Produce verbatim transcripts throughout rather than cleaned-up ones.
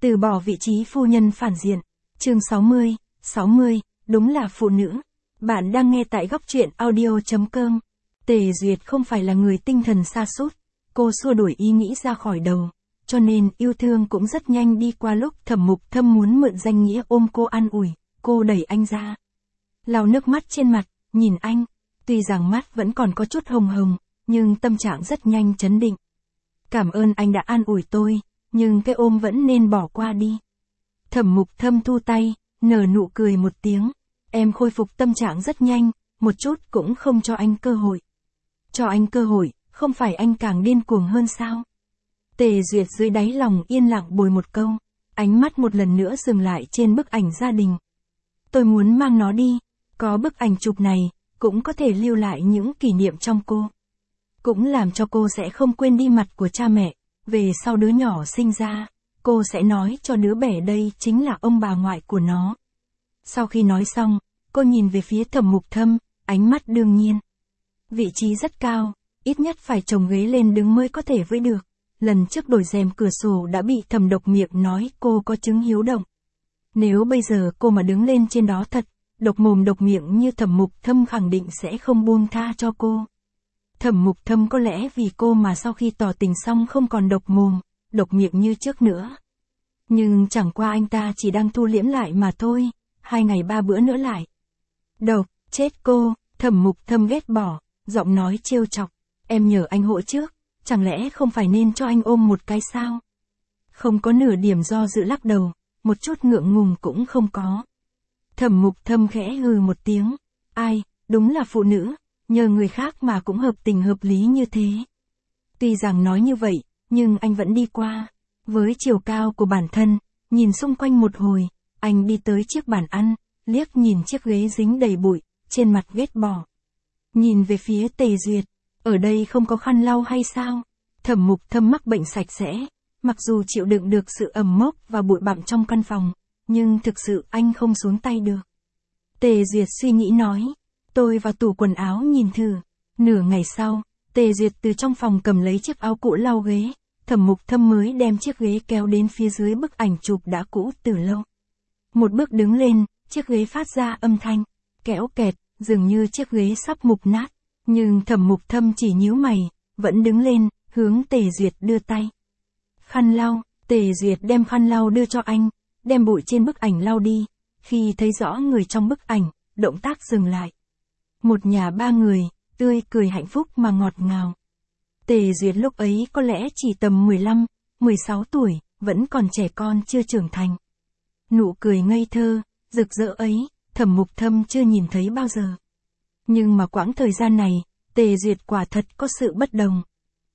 Từ bỏ vị trí phu nhân phản diện. Chương sáu mươi, sáu mươi, đúng là phụ nữ. Bạn đang nghe tại góc truyện audio chấm com. Tề Duyệt không phải là người tinh thần sa sút, cô xua đuổi ý nghĩ ra khỏi đầu, cho nên yêu thương cũng rất nhanh đi qua. Lúc Thẩm Mục Thâm muốn mượn danh nghĩa ôm cô an ủi, cô đẩy anh ra. Lau nước mắt trên mặt, nhìn anh, tuy rằng mắt vẫn còn có chút hồng hồng, nhưng tâm trạng rất nhanh trấn định. Cảm ơn anh đã an ủi tôi, nhưng cái ôm vẫn nên bỏ qua đi. Thẩm Mục Thâm thu tay, nở nụ cười một tiếng. Em khôi phục tâm trạng rất nhanh, một chút cũng không cho anh cơ hội. Cho anh cơ hội, không phải anh càng điên cuồng hơn sao? Tề Duyệt dưới đáy lòng yên lặng bồi một câu, ánh mắt một lần nữa dừng lại trên bức ảnh gia đình. Tôi muốn mang nó đi, có bức ảnh chụp này, cũng có thể lưu lại những kỷ niệm trong cô. Cũng làm cho cô sẽ không quên đi mặt của cha mẹ, về sau đứa nhỏ sinh ra, cô sẽ nói cho đứa bé đây chính là ông bà ngoại của nó. Sau khi nói xong, cô nhìn về phía Thẩm Mục Thâm, ánh mắt đương nhiên. Vị trí rất cao, ít nhất phải chồng ghế lên đứng mới có thể với được. Lần trước đổi rèm cửa sổ đã bị Thẩm Độc Miệng nói cô có chứng hiếu động. Nếu bây giờ cô mà đứng lên trên đó thật, độc mồm độc miệng như Thẩm Mục Thâm khẳng định sẽ không buông tha cho cô. Thẩm Mục Thâm có lẽ vì cô mà sau khi tỏ tình xong không còn độc mồm, độc miệng như trước nữa. Nhưng chẳng qua anh ta chỉ đang thu liễm lại mà thôi, hai ngày ba bữa nữa lại. Độc, chết cô, Thẩm Mục Thâm ghét bỏ, giọng nói trêu chọc, em nhờ anh hộ trước, chẳng lẽ không phải nên cho anh ôm một cái sao? Không có nửa điểm do dự lắc đầu, một chút ngượng ngùng cũng không có. Thẩm Mục Thâm khẽ hừ một tiếng, ai, đúng là phụ nữ, nhờ người khác mà cũng hợp tình hợp lý như thế. Tuy rằng nói như vậy, nhưng anh vẫn đi qua. Với chiều cao của bản thân, nhìn xung quanh một hồi, anh đi tới chiếc bàn ăn, liếc nhìn chiếc ghế dính đầy bụi, trên mặt ghét bỏ. Nhìn về phía Tề Duyệt, ở đây không có khăn lau hay sao? Thẩm Mục Thâm mắc bệnh sạch sẽ, mặc dù chịu đựng được sự ẩm mốc và bụi bặm trong căn phòng, nhưng thực sự anh không xuống tay được. Tề Duyệt suy nghĩ nói, tôi vào tủ quần áo nhìn thử. Nửa ngày sau, Tề Duyệt từ trong phòng cầm lấy chiếc áo cũ lau ghế, Thẩm Mục Thâm mới đem chiếc ghế kéo đến phía dưới bức ảnh chụp đã cũ từ lâu. Một bước đứng lên, chiếc ghế phát ra âm thanh, kéo kẹt, dường như chiếc ghế sắp mục nát. Nhưng Thẩm Mục Thâm chỉ nhíu mày, vẫn đứng lên, hướng Tề Duyệt đưa tay. Khăn lau, Tề Duyệt đem khăn lau đưa cho anh, đem bụi trên bức ảnh lau đi. Khi thấy rõ người trong bức ảnh, động tác dừng lại. Một nhà ba người, tươi cười hạnh phúc mà ngọt ngào. Tề Duyệt lúc ấy có lẽ chỉ tầm mười lăm, mười sáu tuổi, vẫn còn trẻ con chưa trưởng thành. Nụ cười ngây thơ, rực rỡ ấy, Thẩm Mục Thâm chưa nhìn thấy bao giờ. Nhưng mà quãng thời gian này, Tề Duyệt quả thật có sự bất đồng.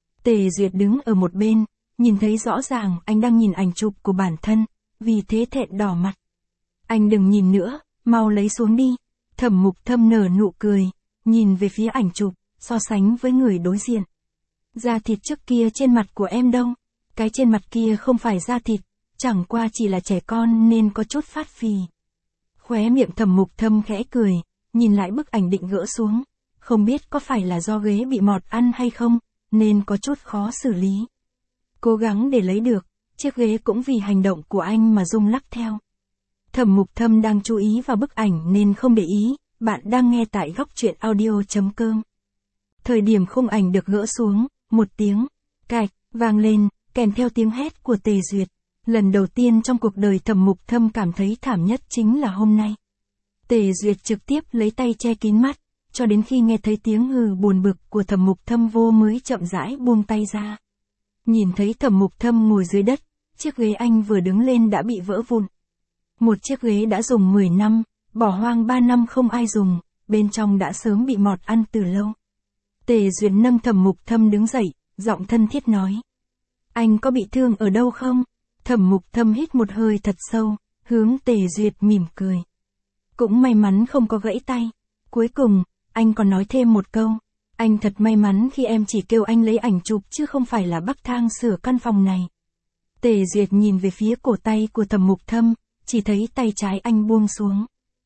Tề Duyệt đứng ở một bên, nhìn thấy rõ ràng anh đang nhìn ảnh chụp của bản thân, vì thế thẹn đỏ mặt. Anh đừng nhìn nữa, mau lấy xuống đi. Thẩm Mục Thâm nở nụ cười, nhìn về phía ảnh chụp, so sánh với người đối diện. Da thịt trước kia trên mặt của em đâu? Cái trên mặt kia không phải da thịt, chẳng qua chỉ là trẻ con nên có chút phát phì. Khóe miệng Thẩm Mục Thâm khẽ cười, nhìn lại bức ảnh định gỡ xuống. Không biết có phải là do ghế bị mọt ăn hay không, nên có chút khó xử lý. Cố gắng để lấy được, chiếc ghế cũng vì hành động của anh mà rung lắc theo. Thẩm Mục Thâm đang chú ý vào bức ảnh nên không để ý, bạn đang nghe tại góc truyện audio chấm com. Thời điểm khung ảnh được gỡ xuống, một tiếng, cạch, vang lên, kèm theo tiếng hét của Tề Duyệt. Lần đầu tiên trong cuộc đời Thẩm Mục Thâm cảm thấy thảm nhất chính là hôm nay. Tề Duyệt trực tiếp lấy tay che kín mắt, cho đến khi nghe thấy tiếng hừ buồn bực của Thẩm Mục Thâm vô mới chậm rãi buông tay ra. Nhìn thấy Thẩm Mục Thâm ngồi dưới đất, chiếc ghế anh vừa đứng lên đã bị vỡ vụn. Một chiếc ghế đã dùng mười năm, bỏ hoang ba năm không ai dùng, bên trong đã sớm bị mọt ăn từ lâu. Tề Duyệt nâng Thẩm Mục Thâm đứng dậy, giọng thân thiết nói. Anh có bị thương ở đâu không? Thẩm Mục Thâm hít một hơi thật sâu, hướng Tề Duyệt mỉm cười. Cũng may mắn không có gãy tay. Cuối cùng, anh còn nói thêm một câu. Anh thật may mắn khi em chỉ kêu anh lấy ảnh chụp chứ không phải là bắc thang sửa căn phòng này. Tề Duyệt nhìn về phía cổ tay của Thẩm Mục Thâm, chỉ thấy tay trái anh buông xuống.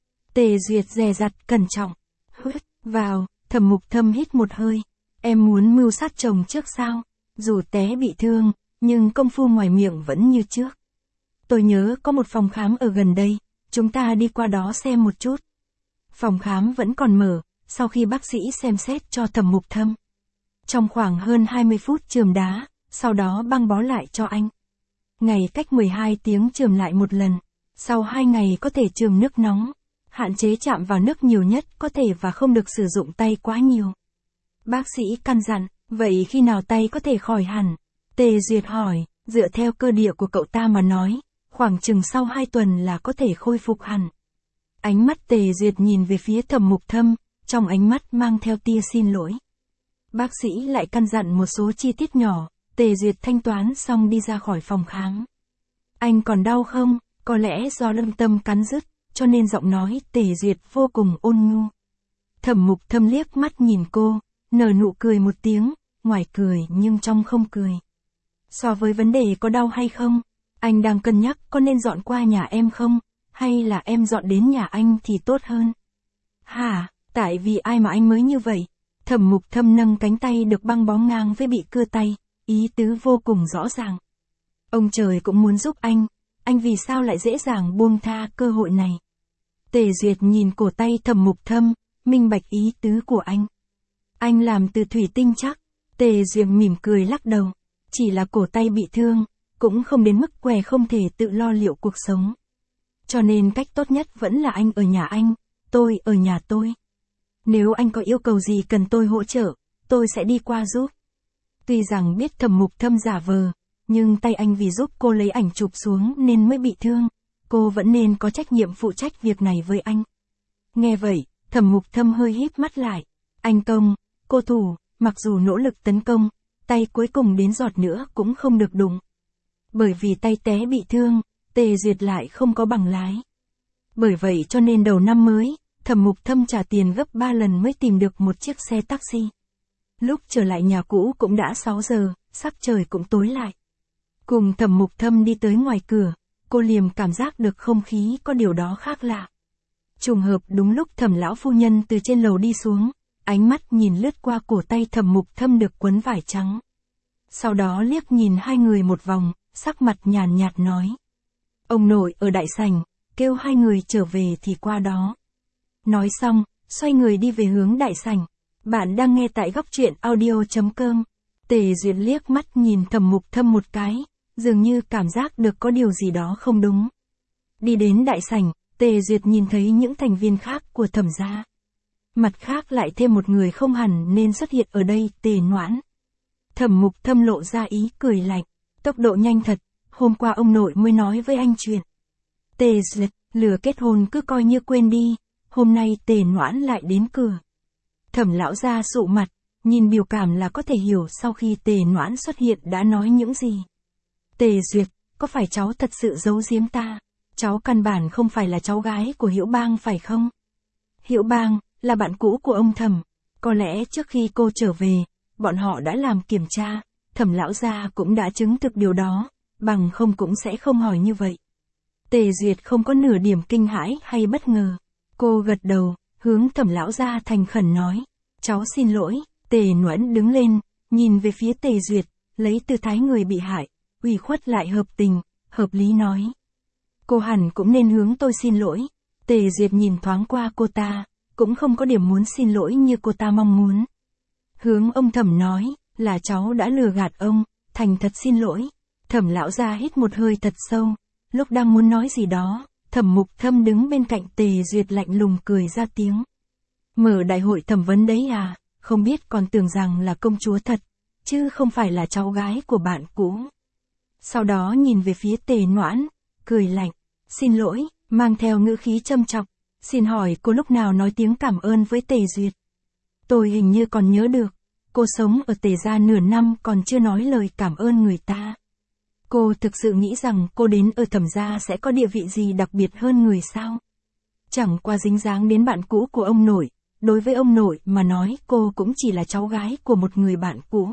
Tề Duyệt dè dặt cẩn trọng. Hít vào, Thẩm Mục Thâm hít một hơi. Em muốn mưu sát chồng trước sao? Dù té bị thương, nhưng công phu ngoài miệng vẫn như trước. tôi nhớ có một phòng khám ở gần đây, chúng ta đi qua đó xem một chút. Phòng khám vẫn còn mở, sau khi bác sĩ xem xét cho Thẩm Mục Thâm. Trong khoảng hơn hai mươi phút chườm đá, sau đó băng bó lại cho anh. Ngày cách mười hai tiếng chườm lại một lần, sau hai ngày có thể chườm nước nóng, hạn chế chạm vào nước nhiều nhất có thể và không được sử dụng tay quá nhiều. Bác sĩ căn dặn, vậy khi nào tay có thể khỏi hẳn? Tề Duyệt hỏi, dựa theo cơ địa của cậu ta mà nói, khoảng chừng sau hai tuần là có thể khôi phục hẳn. Ánh mắt Tề Duyệt nhìn về phía Thẩm Mục Thâm, trong ánh mắt mang theo tia xin lỗi. Bác sĩ lại căn dặn một số chi tiết nhỏ, Tề Duyệt thanh toán xong đi ra khỏi phòng khám. Anh còn đau không? Có lẽ do lâm tâm cắn rứt, cho nên giọng nói Tề Duyệt vô cùng ôn nhu. Thẩm Mục Thâm liếc mắt nhìn cô, nở nụ cười một tiếng, ngoài cười nhưng trong không cười. So với vấn đề có đau hay không, anh đang cân nhắc có nên dọn qua nhà em không, hay là em dọn đến nhà anh thì tốt hơn. Hả, tại vì ai mà anh mới như vậy? Thẩm Mục Thâm nâng cánh tay được băng bó ngang với bị cưa tay, ý tứ vô cùng rõ ràng. Ông trời cũng muốn giúp anh, anh vì sao lại dễ dàng buông tha cơ hội này? Tề Duyệt nhìn cổ tay Thẩm Mục Thâm, minh bạch ý tứ của anh. Anh làm từ thủy tinh chắc. Tề Duyệt mỉm cười lắc đầu, chỉ là cổ tay bị thương, cũng không đến mức què không thể tự lo liệu cuộc sống. Cho nên cách tốt nhất vẫn là anh ở nhà anh, tôi ở nhà tôi. Nếu anh có yêu cầu gì cần tôi hỗ trợ, tôi sẽ đi qua giúp. Tuy rằng biết Thẩm Mục Thâm giả vờ, nhưng tay anh vì giúp cô lấy ảnh chụp xuống nên mới bị thương, cô vẫn nên có trách nhiệm phụ trách việc này với anh. Nghe vậy, Thẩm Mục Thâm hơi híp mắt lại. Anh công, cô thủ, mặc dù nỗ lực tấn công, tay cuối cùng đến giọt nữa cũng không được đụng. Bởi vì tay té bị thương, Tề Duyệt lại không có bằng lái. Bởi vậy cho nên đầu năm mới, Thẩm Mục Thâm trả tiền gấp ba lần mới tìm được một chiếc xe taxi. Lúc trở lại nhà cũ cũng đã sáu giờ, sắc trời cũng tối lại. Cùng Thẩm Mục Thâm đi tới ngoài cửa, cô liềm cảm giác được không khí có điều đó khác lạ. Trùng hợp đúng lúc Thẩm lão phu nhân từ trên lầu đi xuống, ánh mắt nhìn lướt qua cổ tay Thẩm Mục Thâm được quấn vải trắng. Sau đó liếc nhìn hai người một vòng, sắc mặt nhàn nhạt nói. Ông nội ở đại sảnh, kêu hai người trở về thì qua đó. Nói xong, xoay người đi về hướng đại sảnh. Bạn đang nghe tại góc truyện audio chấm com. Tề Duyệt liếc mắt nhìn Thẩm Mục Thâm một cái, dường như cảm giác được có điều gì đó không đúng. Đi đến đại sảnh, Tề Duyệt nhìn thấy những thành viên khác của Thẩm gia. Mặt khác lại thêm một người không hẳn nên xuất hiện ở đây, Tề Noãn. Thẩm Mục Thâm lộ ra ý cười lạnh, tốc độ nhanh thật, hôm qua ông nội mới nói với anh chuyện. Tề Duyệt, lừa kết hôn cứ coi như quên đi, hôm nay Tề Noãn lại đến cửa. Thẩm lão gia sụ mặt, nhìn biểu cảm là có thể hiểu sau khi Tề Noãn xuất hiện đã nói những gì. Tề Duyệt, có phải cháu thật sự giấu giếm ta? Cháu căn bản không phải là cháu gái của Hiểu Bang phải không? Hiểu Bang là bạn cũ của ông Thẩm, có lẽ trước khi cô trở về, bọn họ đã làm kiểm tra, Thẩm lão gia cũng đã chứng thực điều đó, bằng không cũng sẽ không hỏi như vậy. Tề Duyệt không có nửa điểm kinh hãi hay bất ngờ, cô gật đầu, hướng Thẩm lão gia thành khẩn nói, cháu xin lỗi. Tề Noãn đứng lên, nhìn về phía Tề Duyệt, lấy tư thái người bị hại, ủy khuất lại hợp tình, hợp lý nói. Cô hẳn cũng nên hướng tôi xin lỗi. Tề Duyệt nhìn thoáng qua cô ta, cũng không có điểm muốn xin lỗi như cô ta mong muốn. Hướng ông Thẩm nói, là cháu đã lừa gạt ông, thành thật xin lỗi. Thẩm lão gia hít một hơi thật sâu, lúc đang muốn nói gì đó, Thẩm Mục Thâm đứng bên cạnh Tề Duyệt lạnh lùng cười ra tiếng. Mở đại hội thẩm vấn đấy à, không biết còn tưởng rằng là công chúa thật, chứ không phải là cháu gái của bạn cũ. Sau đó nhìn về phía Tề Noãn, cười lạnh, xin lỗi, mang theo ngữ khí châm chọc, xin hỏi cô lúc nào nói tiếng cảm ơn với Tề Duyệt. Tôi hình như còn nhớ được, cô sống ở Tề gia nửa năm còn chưa nói lời cảm ơn người ta. Cô thực sự nghĩ rằng cô đến ở Thẩm gia sẽ có địa vị gì đặc biệt hơn người sao? Chẳng qua dính dáng đến bạn cũ của ông nội, đối với ông nội mà nói cô cũng chỉ là cháu gái của một người bạn cũ.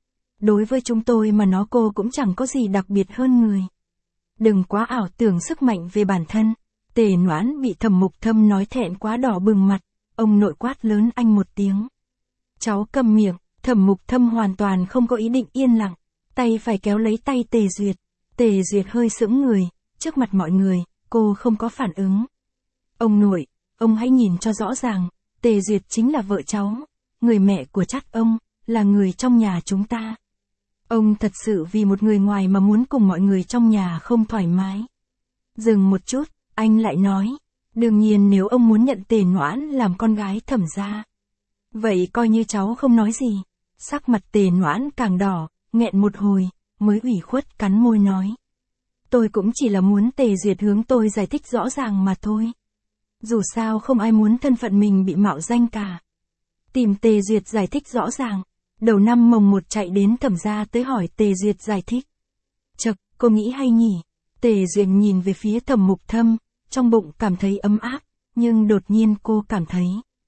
Đối với chúng tôi mà nói cô cũng chẳng có gì đặc biệt hơn người. Đừng quá ảo tưởng sức mạnh về bản thân. Tề Noãn bị Thẩm Mục Thâm nói thẹn quá đỏ bừng mặt, ông nội quát lớn anh một tiếng. Cháu câm miệng. Thẩm Mục Thâm hoàn toàn không có ý định yên lặng, tay phải kéo lấy tay Tề Duyệt. Tề Duyệt hơi sững người, trước mặt mọi người, cô không có phản ứng. Ông nội, ông hãy nhìn cho rõ ràng, Tề Duyệt chính là vợ cháu, người mẹ của Trác ông, là người trong nhà chúng ta. Ông thật sự vì một người ngoài mà muốn cùng mọi người trong nhà không thoải mái. Dừng một chút, anh lại nói, đương nhiên nếu ông muốn nhận Tề Noãn làm con gái Thẩm gia, vậy coi như cháu không nói gì. Sắc mặt Tề Noãn càng đỏ, nghẹn một hồi, mới ủy khuất cắn môi nói. Tôi cũng chỉ là muốn Tề Duyệt hướng tôi giải thích rõ ràng mà thôi. Dù sao không ai muốn thân phận mình bị mạo danh cả. Tìm Tề Duyệt giải thích rõ ràng. Đầu năm mồng một chạy đến Thẩm gia tới hỏi Tề Duyệt giải thích. Chậc, cô nghĩ hay nhỉ? Tề Duyệt nhìn về phía Thẩm Mục Thâm, trong bụng cảm thấy ấm áp, nhưng đột nhiên cô cảm thấy.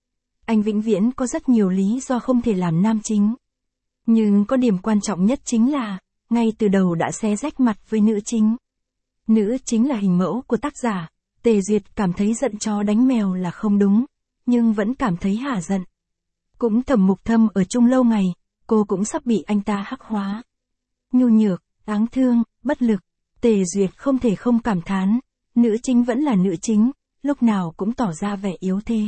Anh vĩnh viễn có rất nhiều lý do không thể làm nam chính. Nhưng có điểm quan trọng nhất chính là, ngay từ đầu đã xé rách mặt với nữ chính. Nữ chính là hình mẫu của tác giả, Tề Duyệt cảm thấy giận chó đánh mèo là không đúng, nhưng vẫn cảm thấy hả giận. Cũng Thẩm Mục Thâm ở chung lâu ngày, cô cũng sắp bị anh ta hắc hóa. Nhu nhược, đáng thương, bất lực, Tề Duyệt không thể không cảm thán, nữ chính vẫn là nữ chính, lúc nào cũng tỏ ra vẻ yếu thế.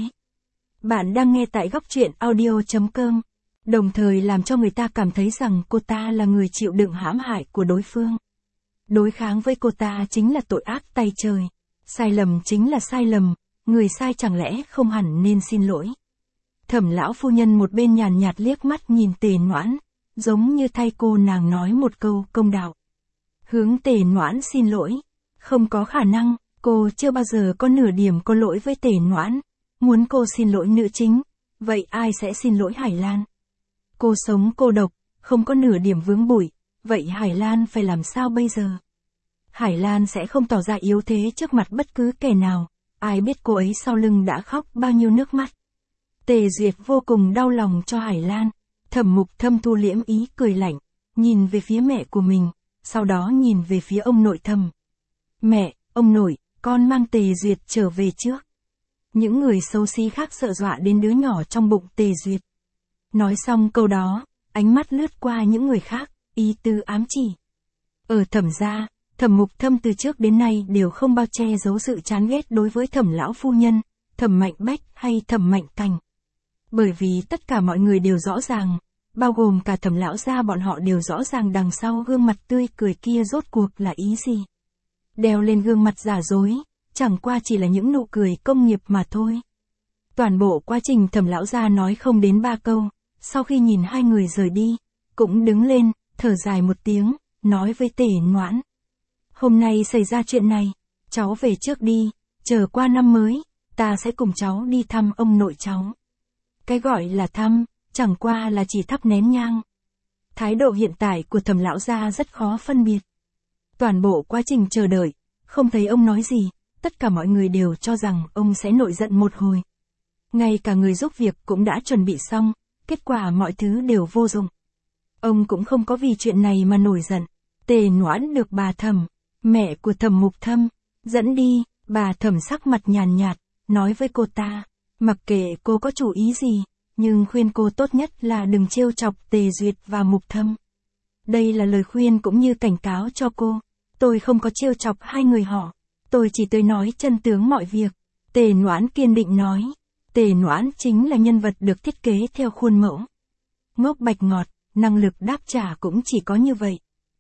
Bạn đang nghe tại góc truyện audio chấm com, đồng thời làm cho người ta cảm thấy rằng cô ta là người chịu đựng hãm hại của đối phương. Đối kháng với cô ta chính là tội ác tay trời, sai lầm chính là sai lầm, người sai chẳng lẽ không hẳn nên xin lỗi. Thẩm lão phu nhân một bên nhàn nhạt liếc mắt nhìn Tề Noãn, giống như thay cô nàng nói một câu công đạo. Hướng Tề Noãn xin lỗi, không có khả năng, cô chưa bao giờ có nửa điểm có lỗi với Tề Noãn, muốn cô xin lỗi nữ chính, vậy ai sẽ xin lỗi Hải Lan? Cô sống cô độc, không có nửa điểm vướng bụi, vậy Hải Lan phải làm sao bây giờ? Hải Lan sẽ không tỏ ra yếu thế trước mặt bất cứ kẻ nào, ai biết cô ấy sau lưng đã khóc bao nhiêu nước mắt. Tề Duyệt vô cùng đau lòng cho Hải Lan, Thẩm Mục Thâm thu liễm ý cười lạnh, nhìn về phía mẹ của mình, sau đó nhìn về phía ông nội Thẩm. Mẹ, ông nội, con mang Tề Duyệt trở về trước. Những người xấu xí khác sợ dọa đến đứa nhỏ trong bụng Tề Duyệt. Nói xong câu đó, ánh mắt lướt qua những người khác, ý tứ ám chỉ. Ở Thẩm gia, Thẩm Mục Thâm từ trước đến nay đều không bao che giấu sự chán ghét đối với Thẩm lão phu nhân, Thẩm Mạnh Bách hay Thẩm Mạnh Cảnh. Bởi vì tất cả mọi người đều rõ ràng, bao gồm cả Thẩm lão gia bọn họ đều rõ ràng đằng sau gương mặt tươi cười kia rốt cuộc là ý gì. Đeo lên gương mặt giả dối, chẳng qua chỉ là những nụ cười công nghiệp mà thôi. Toàn bộ quá trình Thẩm lão gia nói không đến ba câu, sau khi nhìn hai người rời đi, cũng đứng lên, thở dài một tiếng, nói với Tề Noãn. Hôm nay xảy ra chuyện này, cháu về trước đi, chờ qua năm mới, ta sẽ cùng cháu đi thăm ông nội cháu. Cái gọi là thăm, chẳng qua là chỉ thắp nén nhang. Thái độ hiện tại của Thẩm lão gia rất khó phân biệt. Toàn bộ quá trình chờ đợi, không thấy ông nói gì, tất cả mọi người đều cho rằng ông sẽ nổi giận một hồi. Ngay cả người giúp việc cũng đã chuẩn bị xong, kết quả mọi thứ đều vô dụng. Ông cũng không có vì chuyện này mà nổi giận. Tề Noãn được bà Thẩm, mẹ của Thẩm Mục Thâm, dẫn đi, bà Thẩm sắc mặt nhàn nhạt, nói với cô ta, mặc kệ cô có chủ ý gì, nhưng khuyên cô tốt nhất là đừng trêu chọc Tề Duyệt và Mục Thâm. Đây là lời khuyên cũng như cảnh cáo cho cô, tôi không có trêu chọc hai người họ, tôi chỉ tới nói chân tướng mọi việc. Tề Noãn kiên định nói, Tề Noãn chính là nhân vật được thiết kế theo khuôn mẫu. Ngốc bạch ngọt, năng lực đáp trả cũng chỉ có như vậy.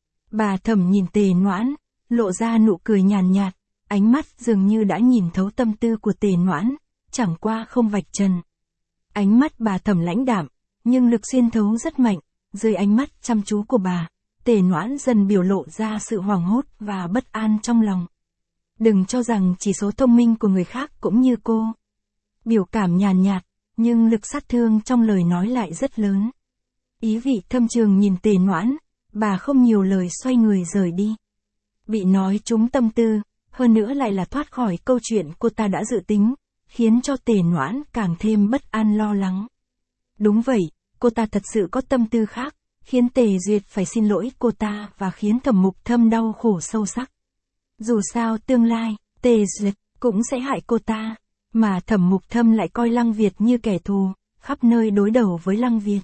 Bà Thẩm nhìn Tề Noãn, lộ ra nụ cười nhàn nhạt, ánh mắt dường như đã nhìn thấu tâm tư của Tề Noãn, chẳng qua không vạch trần. Ánh mắt bà Thẩm lãnh đạm, nhưng lực xuyên thấu rất mạnh, dưới ánh mắt chăm chú của bà, Tề Noãn dần biểu lộ ra sự hoảng hốt và bất an trong lòng. Đừng cho rằng chỉ số thông minh của người khác cũng như cô. Biểu cảm nhàn nhạt, nhưng lực sát thương trong lời nói lại rất lớn. Ý vị thâm trường nhìn Tề Noãn, bà không nhiều lời xoay người rời đi. Bị nói trúng tâm tư, hơn nữa lại là thoát khỏi câu chuyện cô ta đã dự tính, khiến cho Tề Noãn càng thêm bất an lo lắng. Đúng vậy, cô ta thật sự có tâm tư khác, khiến Tề Duyệt phải xin lỗi cô ta và khiến Thẩm Mục Thâm đau khổ sâu sắc. Dù sao tương lai, Tề Duyệt cũng sẽ hại cô ta, mà Thẩm Mục Thâm lại coi Lăng Việt như kẻ thù, khắp nơi đối đầu với Lăng Việt.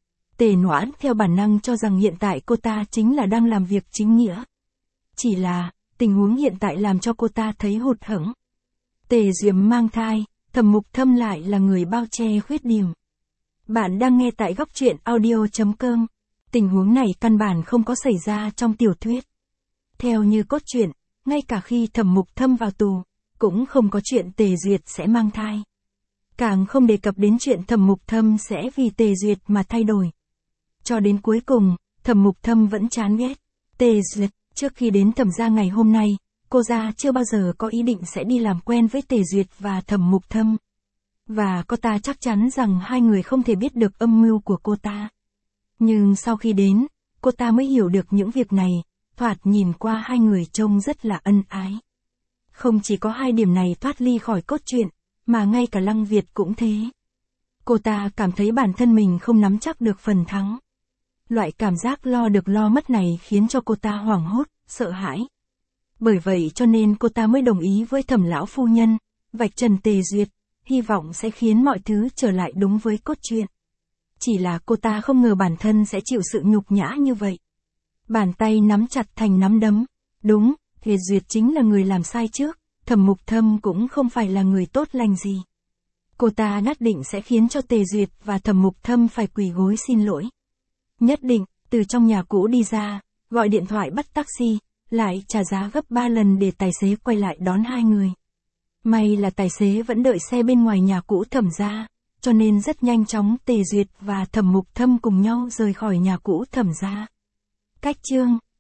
Tề Noãn theo bản năng cho rằng hiện tại cô ta chính là đang làm việc chính nghĩa. Chỉ là, Tình huống hiện tại làm cho cô ta thấy hụt hẫng. Tề Duyệt mang thai, Thẩm Mục Thâm lại là người bao che khuyết điểm. Bạn đang nghe tại góc truyện audio chấm com. Tình huống này căn bản không có xảy ra trong tiểu thuyết. Theo như cốt truyện, ngay cả khi Thẩm Mục Thâm vào tù, cũng không có chuyện Tề Duyệt sẽ mang thai. Càng không đề cập đến chuyện Thẩm Mục Thâm sẽ vì Tề Duyệt mà thay đổi. Cho đến cuối cùng, Thẩm Mục Thâm vẫn chán ghét Tề Duyệt. Trước khi đến Thẩm gia ngày hôm nay, cô gia chưa bao giờ có ý định sẽ đi làm quen với Tề Duyệt và Thẩm Mục Thâm. Và cô ta chắc chắn rằng hai người không thể biết được âm mưu của cô ta. Nhưng sau khi đến, cô ta mới hiểu được những việc này, thoạt nhìn qua hai người trông rất là ân ái. Không chỉ có hai điểm này thoát ly khỏi cốt truyện, mà ngay cả Lăng Việt cũng thế. Cô ta cảm thấy bản thân mình không nắm chắc được phần thắng. Loại cảm giác lo được lo mất này khiến cho cô ta hoảng hốt, sợ hãi. Bởi vậy cho nên cô ta mới đồng ý với Thẩm lão phu nhân, vạch trần Tề Duyệt, hy vọng sẽ khiến mọi thứ trở lại đúng với cốt truyện. Chỉ là cô ta không ngờ bản thân sẽ chịu sự nhục nhã như vậy. Bàn tay nắm chặt thành nắm đấm. Đúng, Tề Duyệt chính là người làm sai trước, Thẩm Mục Thâm cũng không phải là người tốt lành gì. Cô ta nhất định sẽ khiến cho Tề Duyệt và Thẩm Mục Thâm phải quỳ gối xin lỗi. Nhất định, từ trong nhà cũ đi ra, gọi điện thoại bắt taxi, lại trả giá gấp ba lần để tài xế quay lại đón hai người. May là tài xế vẫn đợi xe bên ngoài nhà cũ Thẩm gia, cho nên rất nhanh chóng Tề Duyệt và Thẩm Mục Thâm cùng nhau rời khỏi nhà cũ Thẩm gia. Cách chương